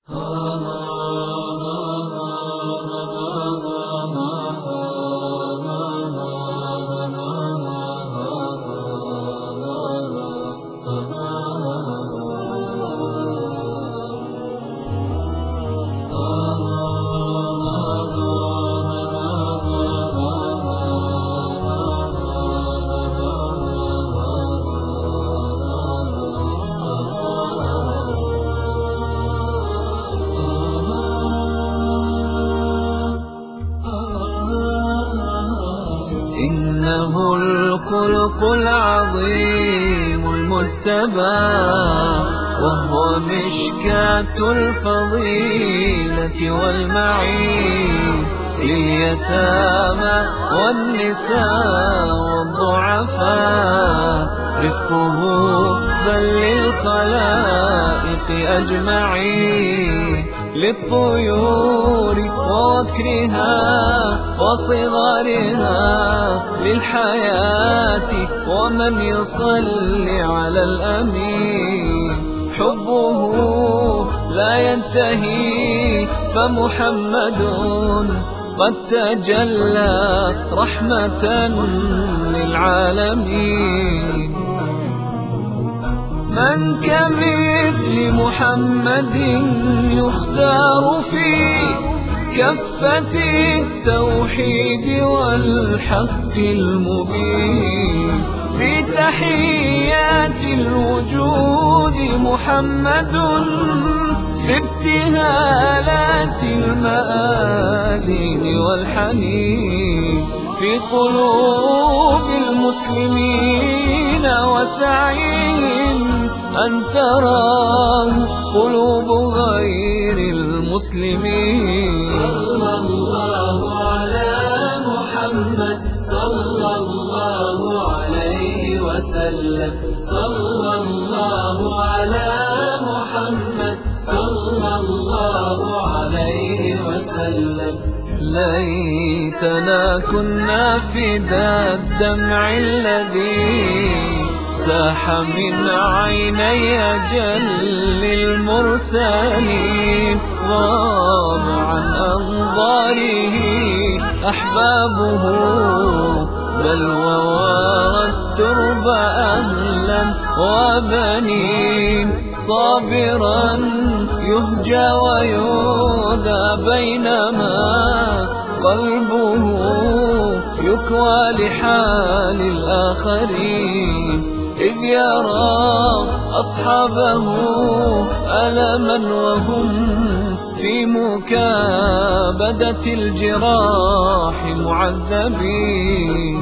إنه الخلق العظيم المجتبى، وهو مشكاة الفضيلة والمعين لليتامى والنساء والضعفاء، رفقه بل للخلائق أجمعين، للطيور ووكرها وصغارها، للحياة ومن يصلي على الأمين. حبه لا ينتهي فمحمد قد تجلى رحمة للعالمين. من كمثل محمد يختار في كفة التوحيد والحق المبين، في تحيات الوجود محمد، في ابتهالات المآذين والحنين، في قلوب المسلمين وسعيهم أن تراه قلوب غير المسلمين. صلى الله على محمد صلى الله عليه وسلم، صلى الله على محمد صلى الله عليه وسلم. ليتنا كنا فدا الدمع الذي ساح من عيني أجل المرسلين، غاب عن أنظاره أحبابه، بل ووارى الترب أهلا وبنين، صابرا يهجى ويؤذى بينما قلبه يكوى لحال الآخرين، إذ يرى أصحابه ألما وهم في مكابدة الجراح معذبين.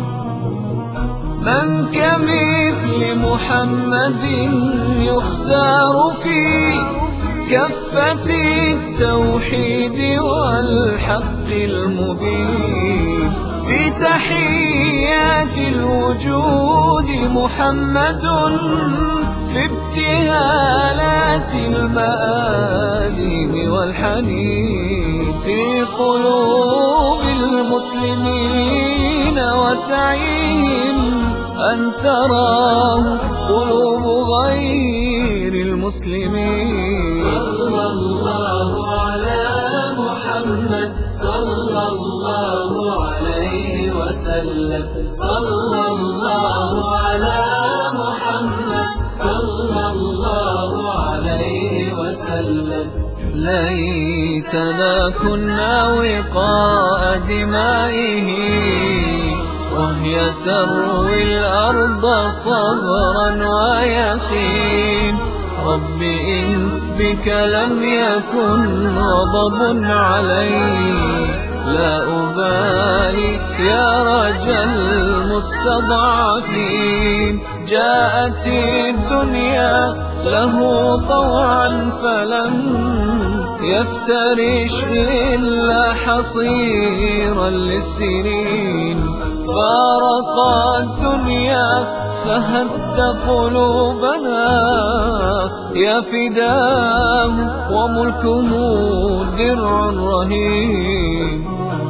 من كمثل محمد يختار في كفة التوحيد والحق المبين، في تحيات الوجود محمد، في ابتهالات المآذين والحنين، في قلوب المسلمين وسعيهم أن تراه قلوب غير المسلمين. صلى الله على محمد صلى الله عليه وسلم، صلى الله على محمد صلى الله عليه وسلم. ليتنا كنا وقاء دمائه، وهي تروي الأرض صبرا ويقين. رب إن بك لم يكن غضب علي، لا أبالي يا رجا المستضعفين. جاءت الدنيا له طوعا فلم يفترش إلا حصيرا للسنين، فارق الدنيا فهد قلوبنا، يا فداه وملكه درع رهين.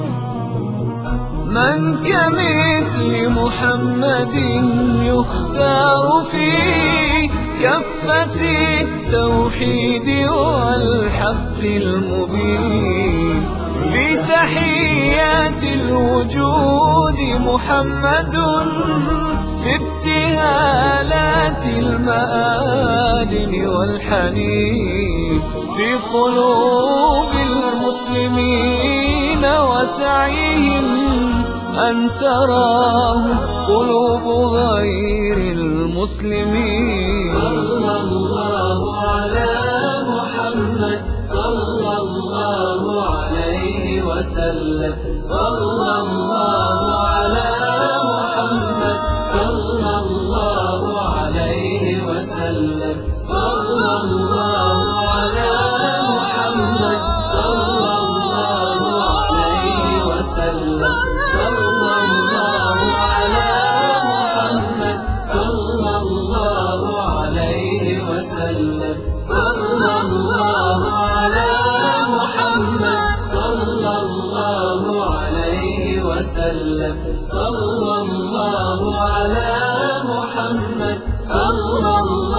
من كمثل محمد يختار فيه كفة التوحيد والحق المبين. في تحيات الوجود محمد، في ابتهالات المآذن والحنين، في قلوب المسلمين وسعيهم أن تراه قلوب غير المسلمين. صلى الله على محمد صلى الله عليه وسلم. صلى الله على محمد صلى الله عليه وسلم. صلى الله على محمد صلى الله عليه وسلم. صلى الله على محمد صلى الله عليه وسلم. صلى الله على محمد صلى الله عليه وسلم. صلى الله على محمد صلى الله